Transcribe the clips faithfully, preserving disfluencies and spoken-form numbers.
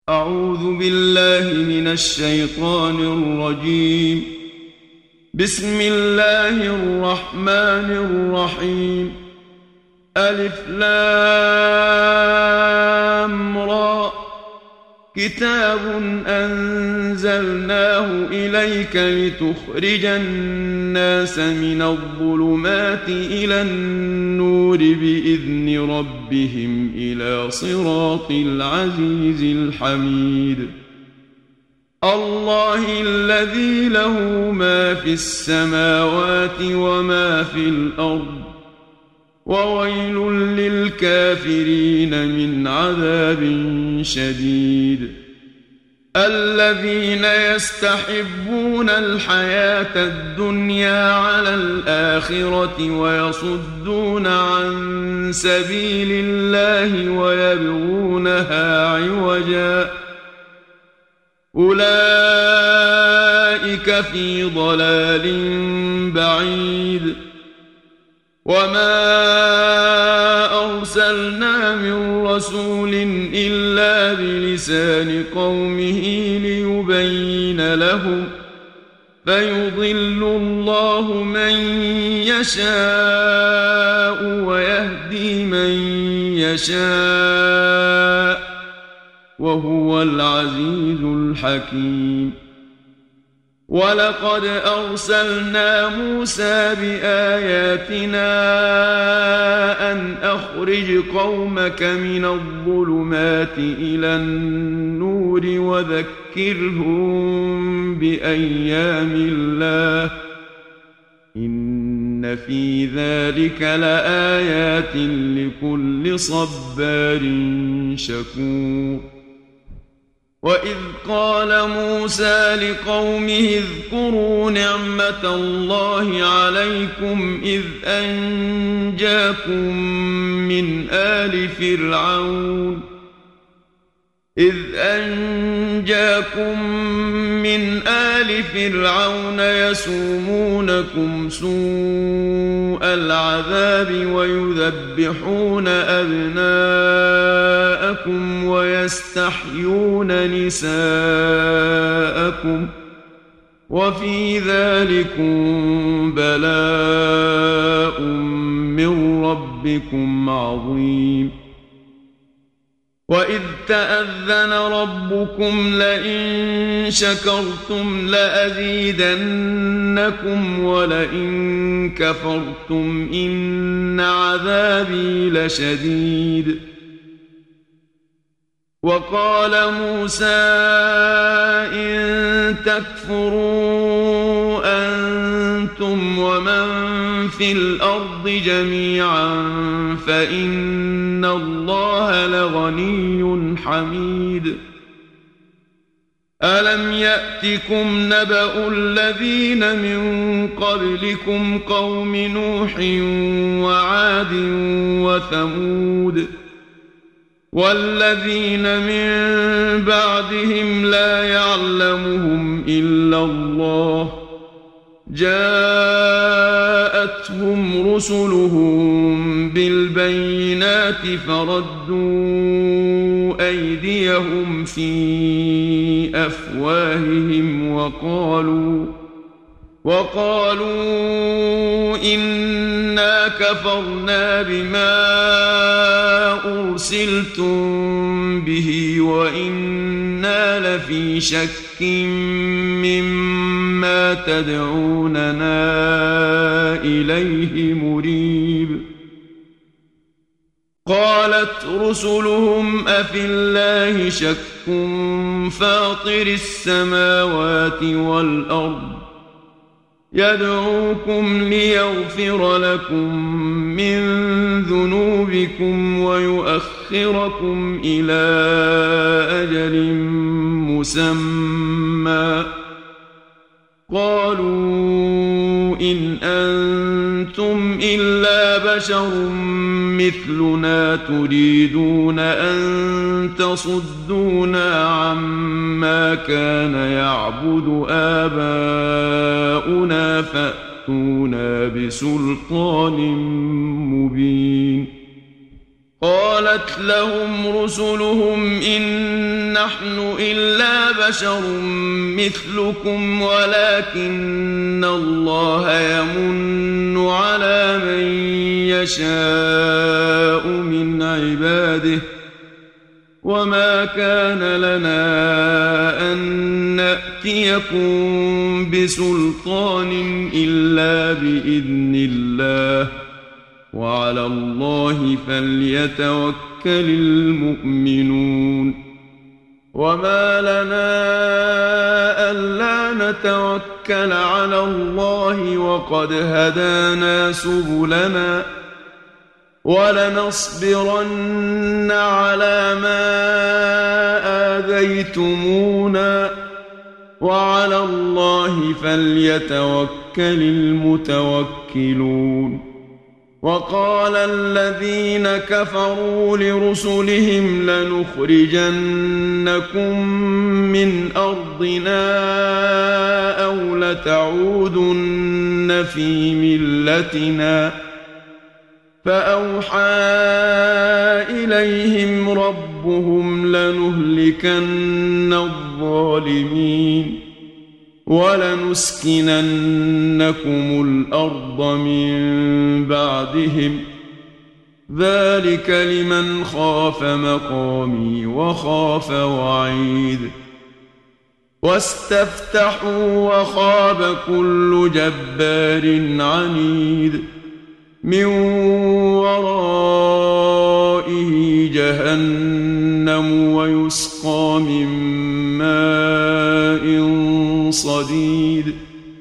أعوذ بالله من الشيطان الرجيم. بسم الله الرحمن الرحيم. ألف لام را. كتاب أنزلناه إليك لتخرج الناس من الظلمات إلى النور بإذن ربهم إلى صراط العزيز الحميد. الله الذي له ما في السماوات وما في الأرض، وويل للكافرين من عذاب شديد. الذين يستحبون الحياة الدنيا على الآخرة ويصدون عن سبيل الله ويبغونها عوجا، أولئك في ضلال بعيد. وما أرسلنا من رسول إلا بلسان قومه ليبين لهم، فيضل الله من يشاء ويهدي من يشاء، وهو العزيز الحكيم. ولقد أرسلنا موسى بآياتنا أن أخرج قومك من الظلمات إلى النور وذكرهم بأيام الله، إن في ذلك لآيات لكل صبار شكور. وإذ قال موسى لقومه اذكروا نعمة الله عليكم إذ أنجاكم من آل فرعون إذ أنجاكم من آل فرعون يسومونكم سوء العذاب ويذبحون أبناءكم ويستحيون نساءكم، وفي ذلكم بلاء من ربكم عظيم. وإذ تأذن ربكم لئن شكرتم لأزيدنكم ولئن كفرتم إن عذابي لشديد. وقال موسى إن تكفروا أنتم ومن في الأرض جميعا فإن الله لغني حميد. ألم يأتكم نبأ الذين من قبلكم قوم نوح وعاد وثمود والذين من بعدهم لا يعلمهم إلا الله، جاءتهم رسلهم بالبينات فردوا أيديهم في أفواههم وقالوا وقالوا إنا كفرنا بما أرسلتم به وإنا لفي شك مما تدعوننا إليه مريب. قالت رسلهم أفي الله شك فاطر السماوات والأرض يدعوكم ليغفر لكم من ذنوبكم ويؤخركم إلى أجل مسمى. قالوا إن أنتم إلا بشر مثلنا تريدون أن تصدونا عما كان يعبد آباؤنا فأتونا بسلطان مبين. قالت لهم رسلهم إن نحن إلا بشر مثلكم ولكن الله يمن على من يشاء من عباده وما كان لنا أن نأتيكم بسلطان إلا بإذن الله وعلى الله فليتوكل المؤمنون وما لنا ألا نتوكل على الله وقد هدانا سبلنا ولنصبرن على ما آذيتمونا وعلى الله فليتوكل المتوكلون وقال الذين كفروا لرسلهم لنخرجنكم من أرضنا أو لتعودن في ملتنا فأوحى إليهم ربهم لنهلكن الظالمين ولنسكننكم الأرض من بعدهم ذلك لمن خاف مقامي وخاف وعيد واستفتحوا وخاب كل جبار عنيد من ورائه جهنم ويسقى من ماء صديد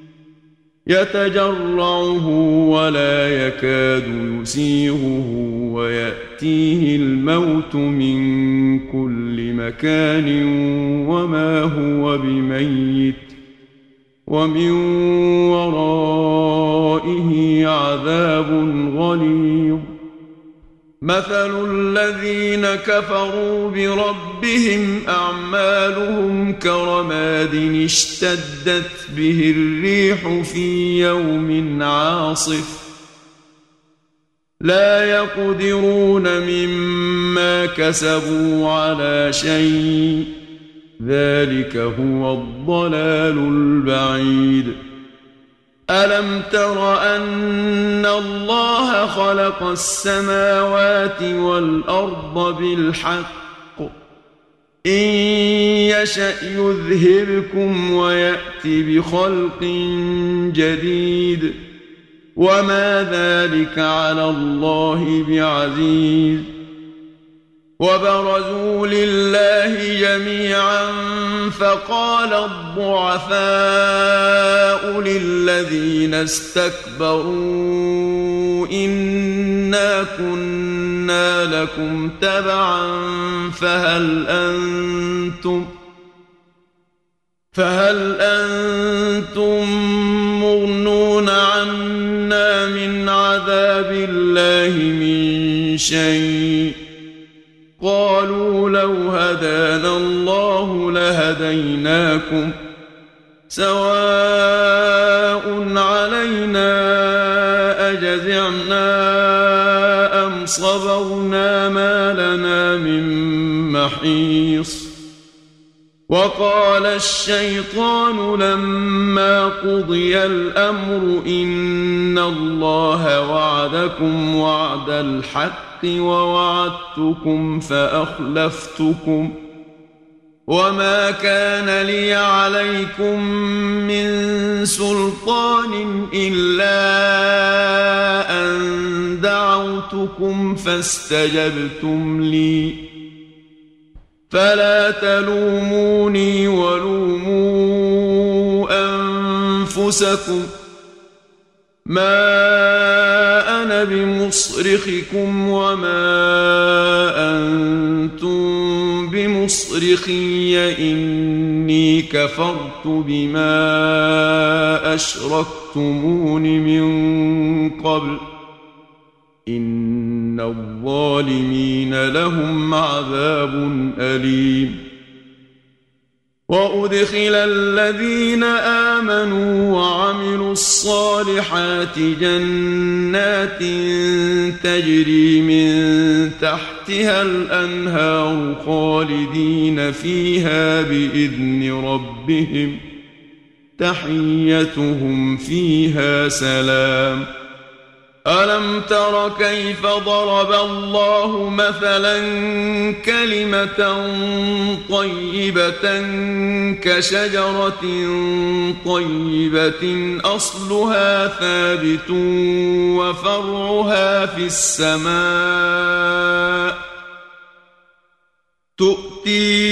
يتجرعه ولا يكاد يسيغه ويأتيه الموت من كل مكان وما هو بميت ومن ورائه عذاب غليظ مثل الذين كفروا بربهم أعمالهم كرماد اشتدت به الريح في يوم عاصف لا يقدرون مما كسبوا على شيء ذلك هو الضلال البعيد ألم تر أن الله خلق السماوات والأرض بالحق إن يشأ يذهبكم ويأتي بخلق جديد وما ذلك على الله بعزيز وبرزوا لله جميعا فقال الضعفاء للذين استكبروا إنا كنا لكم تبعا فهل أنتم فهل أنتم مغنون عنا من عذاب الله من شيء قالوا لو هدانا الله لهديناكم سواء علينا أجزعنا أم صبرنا ما لنا من محيص وقال الشيطان لما قضي الأمر إن الله وعدكم وعد الحق ووعدتكم فأخلفتكم وما كان لي عليكم من سلطان إلا أن دعوتكم فاستجبتم لي فلا تلوموني ولوموا أنفسكم ما أنا بمصرخكم وما أنتم بمصرخي إني كفرت بما أشركتمون من قبل إن الظالمين لهم عذاب أليم وأدخل الذين آمنوا وعملوا الصالحات جنات تجري من تحتها الأنهار خالدين فيها بإذن ربهم تحيتهم فيها سلام. ألم تر كيف ضرب الله مثلا كلمة طيبة كشجرة طيبة أصلها ثابت وفرعها في السماء تؤتي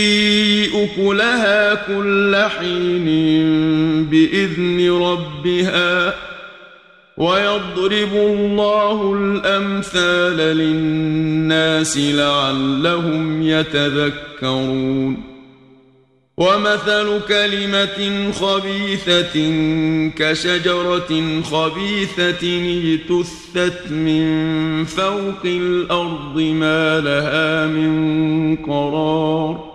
أكلها كل حين بإذن ربها ويضرب الله الأمثال للناس لعلهم يتذكرون. ومثل كلمة خبيثة كشجرة خبيثة اجتثت من فوق الأرض ما لها من قرار.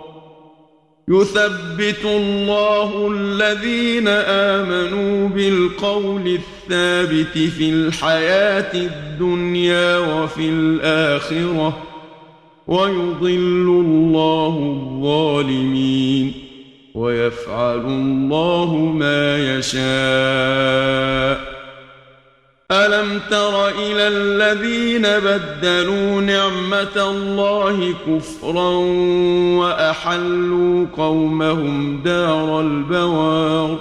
يثبت الله الذين آمنوا بالقول الثابت في الحياة الدنيا وفي الآخرة ويضل الله الظالمين ويفعل الله ما يشاء. ألم تر إلى الذين بدلوا نعمة الله كفرا وأحلوا قومهم دار البوار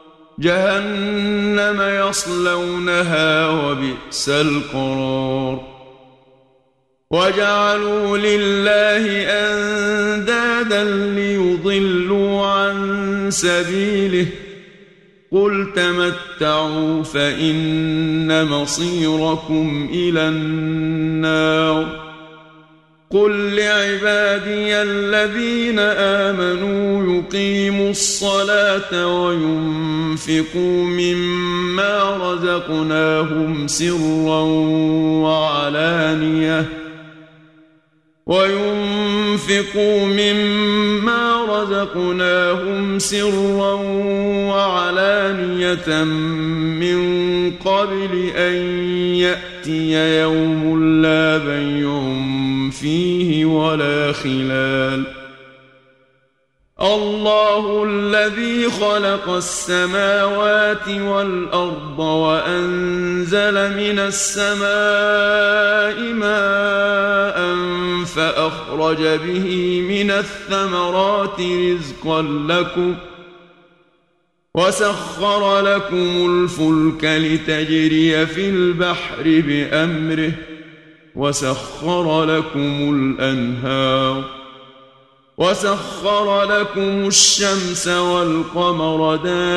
جهنم يصلونها وبئس القرار. وجعلوا لله أندادا ليضلوا عن سبيله قل تمتعوا فإن مصيركم إلى النار. قل لعبادي الذين آمنوا يقيموا الصلاة وينفقوا مما رزقناهم سرا وعلانية وينفقوا مما رزقناهم سرا وعلانية من قبل أن يأتي يوم لا بيع فيه ولا خلال. الله الذي خلق السماوات والأرض وأنزل من السماء ماء فأخرج به من الثمرات رزقا لكم وسخر لكم الفلك لتجري في البحر بأمره وسخر لكم الأنهار وسخر لكم الشمس والقمر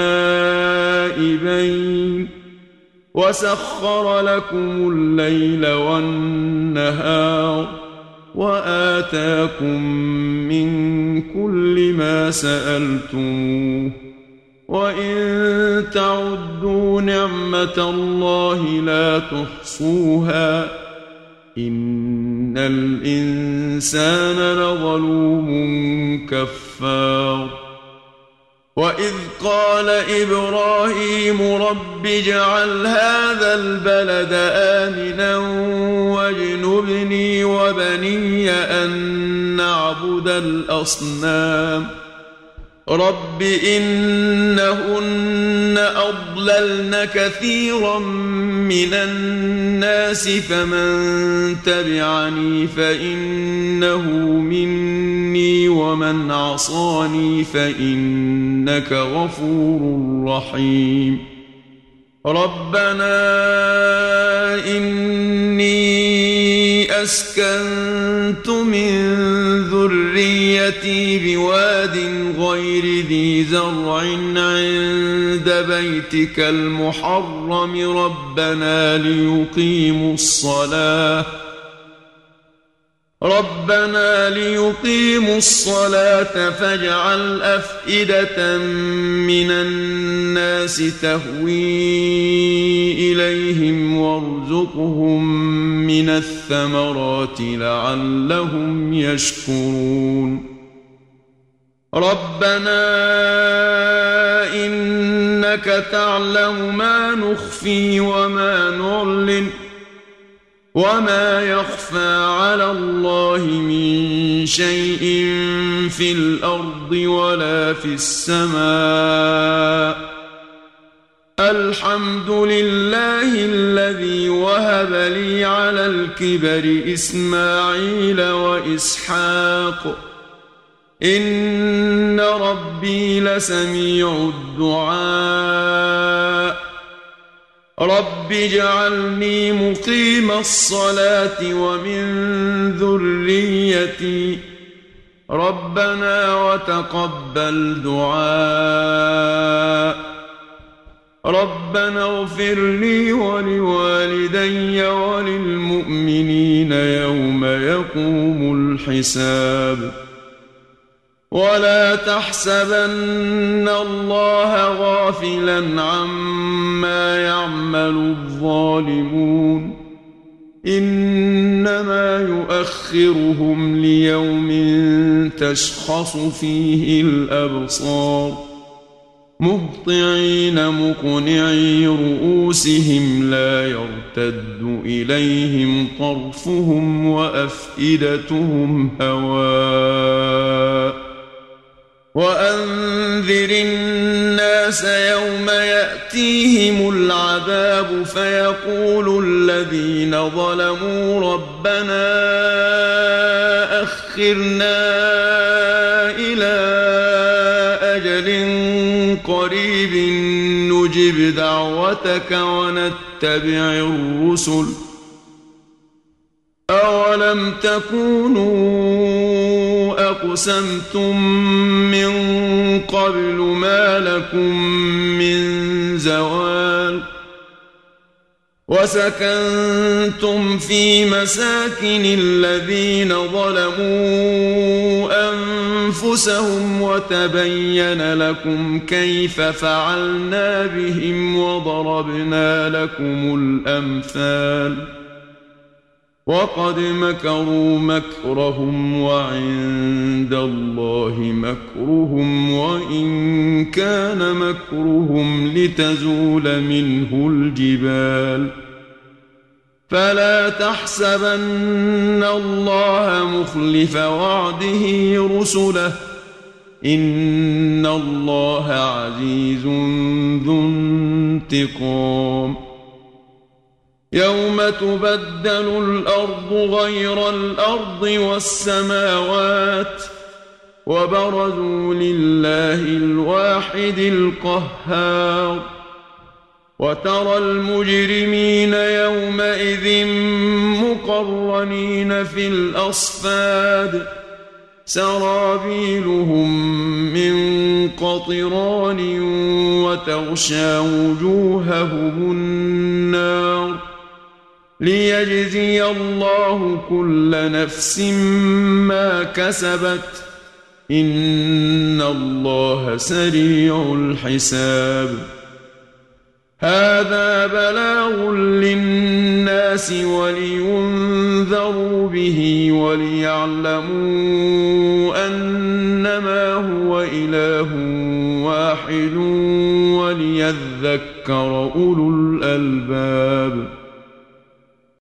دائبين وسخر لكم الليل والنهار وآتاكم من كل ما سألتموه وإن تعدوا نعمة الله لا تحصوها إن الإنسان لظلوم كفار. وإذ قال إبراهيم رب اجعل هذا البلد آمنا واجنبني وبني أن نعبد الأصنام. رب إنهن أضللن كثيرا من الناس فمن تبعني فإنه مني ومن عصاني فإنك غفور رحيم. ربنا إني أسكنت من ذريتي بواد غير ذي زرع عند بيتك المحرم ربنا ليقيموا الصلاة ربنا ليقيموا الصلاة فاجعل أفئدة من الناس تهوي إليهم وارزقهم من الثمرات لعلهم يشكرون. ربنا إنك تعلم ما نخفي وما نعلن وما يخفى على الله من شيء في الأرض ولا في السماء الحمد لله الذي وهب لي على الكبر إسماعيل وإسحاق إن ربي لسميع الدعاء رب اجعلني مقيم الصلاة ومن ذريتي ربنا وتقبل دعاء ربنا اغفر لي ولوالدي وللمؤمنين يوم يقوم الحساب ولا تحسبن الله غافلا عما يعمل الظالمون إنما يؤخرهم ليوم تشخص فيه الأبصار مهطعين مقنعي رؤوسهم لا يرتد إليهم طرفهم وأفئدتهم هواء وأنذر الناس يوم يأتيهم العذاب فيقول الذين ظلموا ربنا أخرنا إلى أجل قريب نجب دعوتك ونتبع الرسل أولم تكونوا أقسمتم من قبل ما لكم من زوال وسكنتم في مساكن الذين ظلموا أنفسهم وتبين لكم كيف فعلنا بهم وضربنا لكم الأمثال وقد مكروا مكرهم وعند الله مكرهم وإن كان مكرهم لتزول منه الجبال فلا تحسبن الله مخلف وعده رسله إن الله عزيز ذو انتقام يوم تبدل الأرض غير الأرض والسماوات وبرزوا لله الواحد القهار وترى المجرمين يومئذ مقرنين في الأصفاد سرابيلهم من قطران وتغشى وجوههم النار ليجزي الله كل نفس ما كسبت إن الله سريع الحساب هذا بلاغ للناس ولينذروا به وليعلموا أنما هو إله واحد وليذكر أولو الألباب